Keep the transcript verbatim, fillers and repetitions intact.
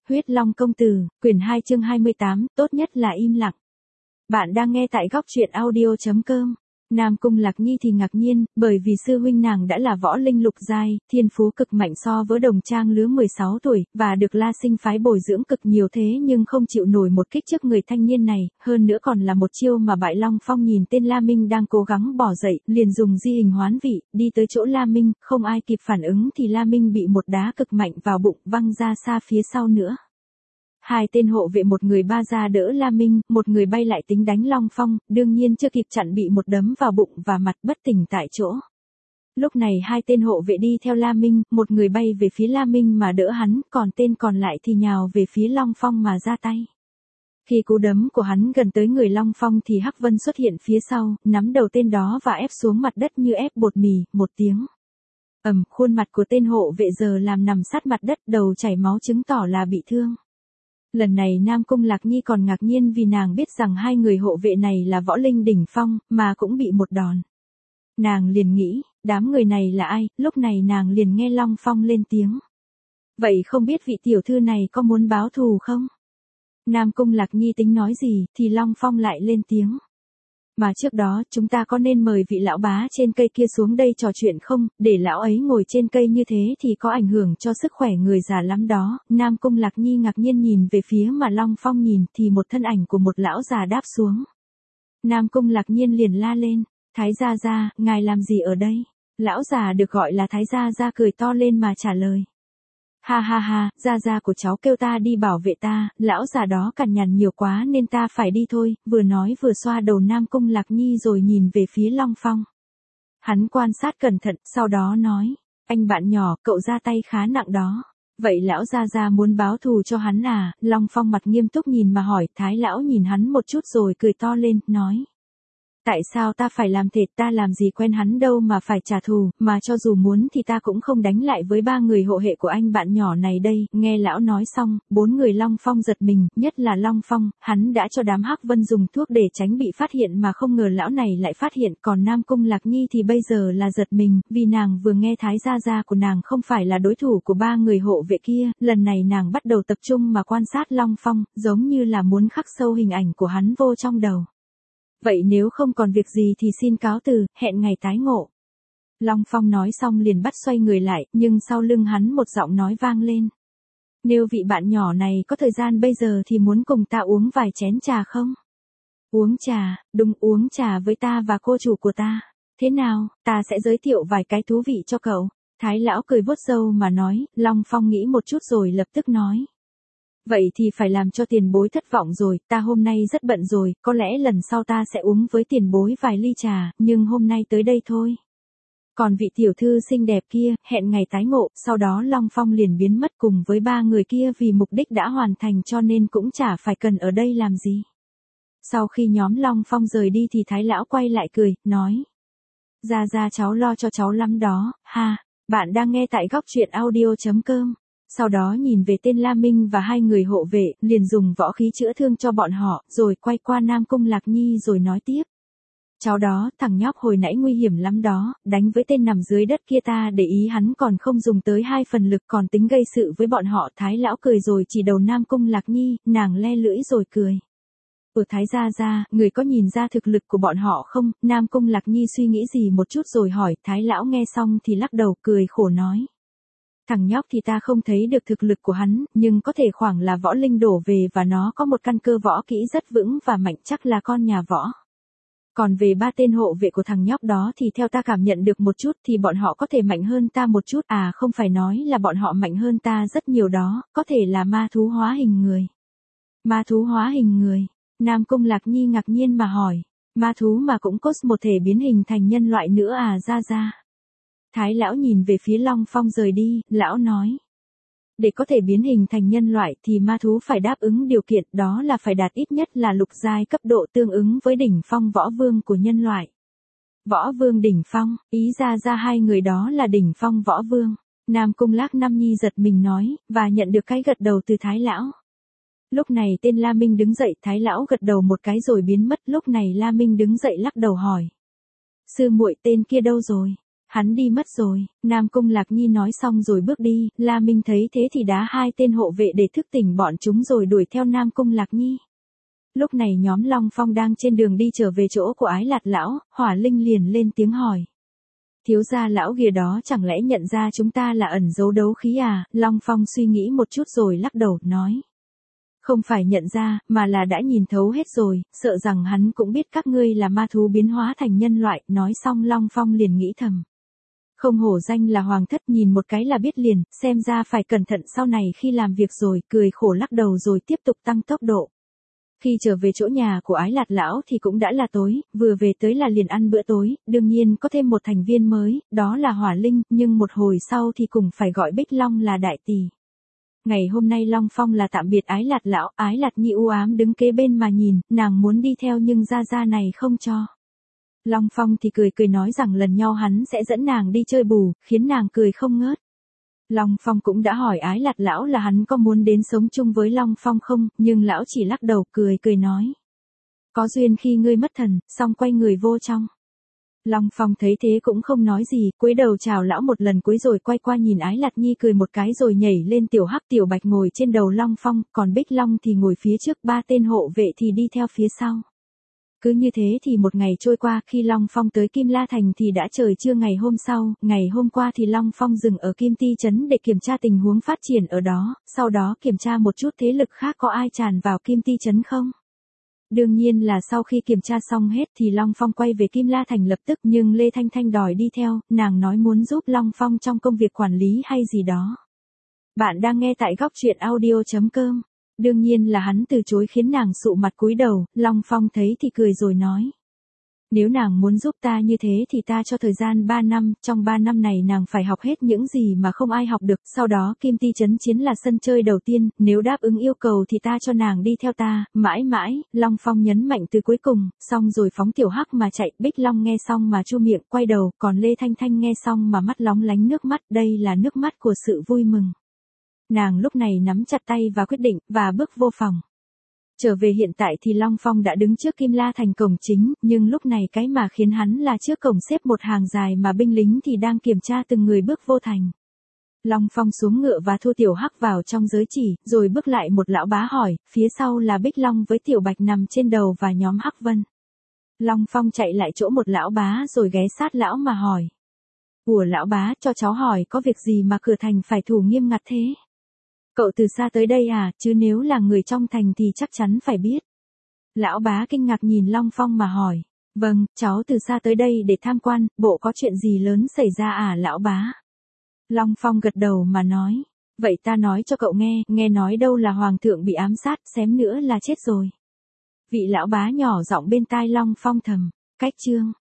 Huyết Long công tử, quyển hai chương hai mươi tám, tốt nhất là im lặng. Bạn đang nghe tại góc truyện audio chấm com. Nam Cung Lạc Nhi thì ngạc nhiên, bởi vì sư huynh nàng đã là võ linh lục giai, thiên phú cực mạnh so với đồng trang lứa mười sáu tuổi, và được La Sinh phái bồi dưỡng cực nhiều thế nhưng không chịu nổi một kích trước người thanh niên này, hơn nữa còn là một chiêu mà bại Long Phong nhìn tên La Minh đang cố gắng bỏ dậy, liền dùng di hình hoán vị, đi tới chỗ La Minh, không ai kịp phản ứng thì La Minh bị một đá cực mạnh vào bụng văng ra xa phía sau nữa. Hai tên hộ vệ một người ba ra đỡ La Minh, một người bay lại tính đánh Long Phong, đương nhiên chưa kịp chặn bị một đấm vào bụng và mặt bất tỉnh tại chỗ. Lúc này hai tên hộ vệ đi theo La Minh, một người bay về phía La Minh mà đỡ hắn, còn tên còn lại thì nhào về phía Long Phong mà ra tay. Khi cú đấm của hắn gần tới người Long Phong thì Hắc Vân xuất hiện phía sau, nắm đầu tên đó và ép xuống mặt đất như ép bột mì, một tiếng. Ầm, khuôn mặt của tên hộ vệ giờ làm nằm sát mặt đất, đầu chảy máu chứng tỏ là bị thương. Lần này Nam Cung Lạc Nhi còn ngạc nhiên vì nàng biết rằng hai người hộ vệ này là võ linh đỉnh phong, mà cũng bị một đòn. Nàng liền nghĩ, đám người này là ai, lúc này nàng liền nghe Long Phong lên tiếng. Vậy không biết vị tiểu thư này có muốn báo thù không? Nam Cung Lạc Nhi tính nói gì, thì Long Phong lại lên tiếng. Mà trước đó, chúng ta có nên mời vị lão bá trên cây kia xuống đây trò chuyện không, để lão ấy ngồi trên cây như thế thì có ảnh hưởng cho sức khỏe người già lắm đó. Nam Cung Lạc Nhi ngạc nhiên nhìn về phía mà Long Phong nhìn thì một thân ảnh của một lão già đáp xuống. Nam Cung Lạc Nhiên liền la lên, Thái gia gia, ngài làm gì ở đây? Lão già được gọi là Thái gia gia cười to lên mà trả lời. Ha ha ha, gia gia của cháu kêu ta đi bảo vệ ta, lão già đó cằn nhằn nhiều quá nên ta phải đi thôi, vừa nói vừa xoa đầu Nam Cung Lạc Nhi rồi nhìn về phía Long Phong. Hắn quan sát cẩn thận, sau đó nói, anh bạn nhỏ, cậu ra tay khá nặng đó. Vậy lão gia gia muốn báo thù cho hắn à? Long Phong mặt nghiêm túc nhìn mà hỏi, Thái lão nhìn hắn một chút rồi cười to lên, nói. Tại sao ta phải làm thịt, ta làm gì quen hắn đâu mà phải trả thù, mà cho dù muốn thì ta cũng không đánh lại với ba người hộ hệ của anh bạn nhỏ này đây. Nghe lão nói xong, bốn người Long Phong giật mình, nhất là Long Phong, hắn đã cho đám Hắc Vân dùng thuốc để tránh bị phát hiện mà không ngờ lão này lại phát hiện, còn Nam Cung Lạc Nhi thì bây giờ là giật mình, vì nàng vừa nghe Thái gia gia của nàng không phải là đối thủ của ba người hộ vệ kia, lần này nàng bắt đầu tập trung mà quan sát Long Phong, giống như là muốn khắc sâu hình ảnh của hắn vô trong đầu. Vậy nếu không còn việc gì thì xin cáo từ, hẹn ngày tái ngộ. Long Phong nói xong liền bắt xoay người lại, nhưng sau lưng hắn một giọng nói vang lên. Nếu vị bạn nhỏ này có thời gian bây giờ thì muốn cùng ta uống vài chén trà không? Uống trà, đúng, uống trà với ta và cô chủ của ta. Thế nào, ta sẽ giới thiệu vài cái thú vị cho cậu. Thái lão cười vuốt râu mà nói, Long Phong nghĩ một chút rồi lập tức nói. Vậy thì phải làm cho tiền bối thất vọng rồi, ta hôm nay rất bận rồi, có lẽ lần sau ta sẽ uống với tiền bối vài ly trà, nhưng hôm nay tới đây thôi. Còn vị tiểu thư xinh đẹp kia, hẹn ngày tái ngộ, sau đó Long Phong liền biến mất cùng với ba người kia vì mục đích đã hoàn thành cho nên cũng chả phải cần ở đây làm gì. Sau khi nhóm Long Phong rời đi thì Thái lão quay lại cười, nói. Ra ra cháu lo cho cháu lắm đó, ha, bạn đang nghe tại góc truyện audio chấm com. Sau đó nhìn về tên La Minh và hai người hộ vệ, liền dùng võ khí chữa thương cho bọn họ, rồi quay qua Nam Cung Lạc Nhi rồi nói tiếp. Cháu đó, thằng nhóc hồi nãy nguy hiểm lắm đó, đánh với tên nằm dưới đất kia ta để ý hắn còn không dùng tới hai phần lực còn tính gây sự với bọn họ. Thái lão cười rồi chỉ đầu Nam Cung Lạc Nhi, nàng le lưỡi rồi cười. Ở Thái gia gia, người có nhìn ra thực lực của bọn họ không? Nam Cung Lạc Nhi suy nghĩ gì một chút rồi hỏi, Thái lão nghe xong thì lắc đầu cười khổ nói. Thằng nhóc thì ta không thấy được thực lực của hắn, nhưng có thể khoảng là võ linh đổ về và nó có một căn cơ võ kỹ rất vững và mạnh, chắc là con nhà võ. Còn về ba tên hộ vệ của thằng nhóc đó thì theo ta cảm nhận được một chút thì bọn họ có thể mạnh hơn ta một chút, à không phải nói là bọn họ mạnh hơn ta rất nhiều đó, có thể là ma thú hóa hình người. Ma thú hóa hình người, Nam Cung Lạc Nhi ngạc nhiên mà hỏi, ma thú mà cũng có một thể biến hình thành nhân loại nữa à? Ra ra. Thái lão nhìn về phía Long Phong rời đi, lão nói. Để có thể biến hình thành nhân loại thì ma thú phải đáp ứng điều kiện, đó là phải đạt ít nhất là lục giai cấp độ tương ứng với đỉnh phong võ vương của nhân loại. Võ vương đỉnh phong, ý ra ra hai người đó là đỉnh phong võ vương. Nam Cung Lạc Nam Nhi giật mình nói, và nhận được cái gật đầu từ Thái lão. Lúc này tên La Minh đứng dậy, Thái lão gật đầu một cái rồi biến mất, lúc này La Minh đứng dậy lắc đầu hỏi. Sư muội tên kia đâu rồi? Hắn đi mất rồi, Nam Cung Lạc Nhi nói xong rồi bước đi, La Minh thấy thế thì đá hai tên hộ vệ để thức tỉnh bọn chúng rồi đuổi theo Nam Cung Lạc Nhi. Lúc này nhóm Long Phong đang trên đường đi trở về chỗ của Ái Lạt lão, Hỏa Linh liền lên tiếng hỏi. Thiếu gia lão ghìa đó chẳng lẽ nhận ra chúng ta là ẩn giấu đấu khí à? Long Phong suy nghĩ một chút rồi lắc đầu, nói. Không phải nhận ra, mà là đã nhìn thấu hết rồi, sợ rằng hắn cũng biết các ngươi là ma thú biến hóa thành nhân loại. Nói xong Long Phong liền nghĩ thầm. Không hổ danh là hoàng thất, nhìn một cái là biết liền, xem ra phải cẩn thận sau này khi làm việc rồi, cười khổ lắc đầu rồi tiếp tục tăng tốc độ. Khi trở về chỗ nhà của Ái Lạt lão thì cũng đã là tối, vừa về tới là liền ăn bữa tối, đương nhiên có thêm một thành viên mới, đó là Hỏa Linh, nhưng một hồi sau thì cùng phải gọi Bích Long là đại tỷ. Ngày hôm nay Long Phong là tạm biệt Ái Lạt lão, Ái Lạt Nhi u ám đứng kế bên mà nhìn, nàng muốn đi theo nhưng gia gia này không cho. Long Phong thì cười cười nói rằng lần nhau hắn sẽ dẫn nàng đi chơi bù, khiến nàng cười không ngớt. Long Phong cũng đã hỏi Ái Lạt lão là hắn có muốn đến sống chung với Long Phong không, nhưng lão chỉ lắc đầu cười cười nói. Có duyên khi ngươi mất thần, xong quay người vô trong. Long Phong thấy thế cũng không nói gì, cúi đầu chào lão một lần cuối rồi quay qua nhìn Ái Lạt Nhi cười một cái rồi nhảy lên. Tiểu Hắc Tiểu Bạch ngồi trên đầu Long Phong, còn Bích Long thì ngồi phía trước, ba tên hộ vệ thì đi theo phía sau. Cứ như thế thì một ngày trôi qua, khi Long Phong tới Kim La Thành thì đã trời trưa ngày hôm sau, ngày hôm qua thì Long Phong dừng ở Kim Ti Trấn để kiểm tra tình huống phát triển ở đó, sau đó kiểm tra một chút thế lực khác có ai tràn vào Kim Ti Trấn không. Đương nhiên là sau khi kiểm tra xong hết thì Long Phong quay về Kim La Thành lập tức, nhưng Lê Thanh Thanh đòi đi theo, nàng nói muốn giúp Long Phong trong công việc quản lý hay gì đó. Bạn đang nghe tại góc truyện audio chấm com. Đương nhiên là hắn từ chối khiến nàng sụ mặt cúi đầu, Long Phong thấy thì cười rồi nói. Nếu nàng muốn giúp ta như thế thì ta cho thời gian ba năm, trong ba năm này nàng phải học hết những gì mà không ai học được, sau đó Kim Ti Trấn Chiến là sân chơi đầu tiên, nếu đáp ứng yêu cầu thì ta cho nàng đi theo ta, mãi mãi. Long Phong nhấn mạnh từ cuối cùng, xong rồi phóng Tiểu Hắc mà chạy. Bích Long nghe xong mà chu miệng quay đầu, còn Lê Thanh Thanh nghe xong mà mắt lóng lánh nước mắt, đây là nước mắt của sự vui mừng. Nàng lúc này nắm chặt tay và quyết định, và bước vô phòng. Trở về hiện tại thì Long Phong đã đứng trước Kim La Thành cổng chính, nhưng lúc này cái mà khiến hắn là trước cổng xếp một hàng dài mà binh lính thì đang kiểm tra từng người bước vô thành. Long Phong xuống ngựa và thu Tiểu Hắc vào trong giới chỉ, rồi bước lại một lão bá hỏi, phía sau là Bích Long với Tiểu Bạch nằm trên đầu và nhóm Hắc Vân. Long Phong chạy lại chỗ một lão bá rồi ghé sát lão mà hỏi. Ủa lão bá, cho cháu hỏi có việc gì mà cửa thành phải thủ nghiêm ngặt thế? Cậu từ xa tới đây à, chứ nếu là người trong thành thì chắc chắn phải biết. Lão bá kinh ngạc nhìn Long Phong mà hỏi. Vâng, cháu từ xa tới đây để tham quan, bộ có chuyện gì lớn xảy ra à lão bá? Long Phong gật đầu mà nói. Vậy ta nói cho cậu nghe, nghe nói đâu là hoàng thượng bị ám sát, xém nữa là chết rồi. Vị lão bá nhỏ giọng bên tai Long Phong thầm. Cách chương.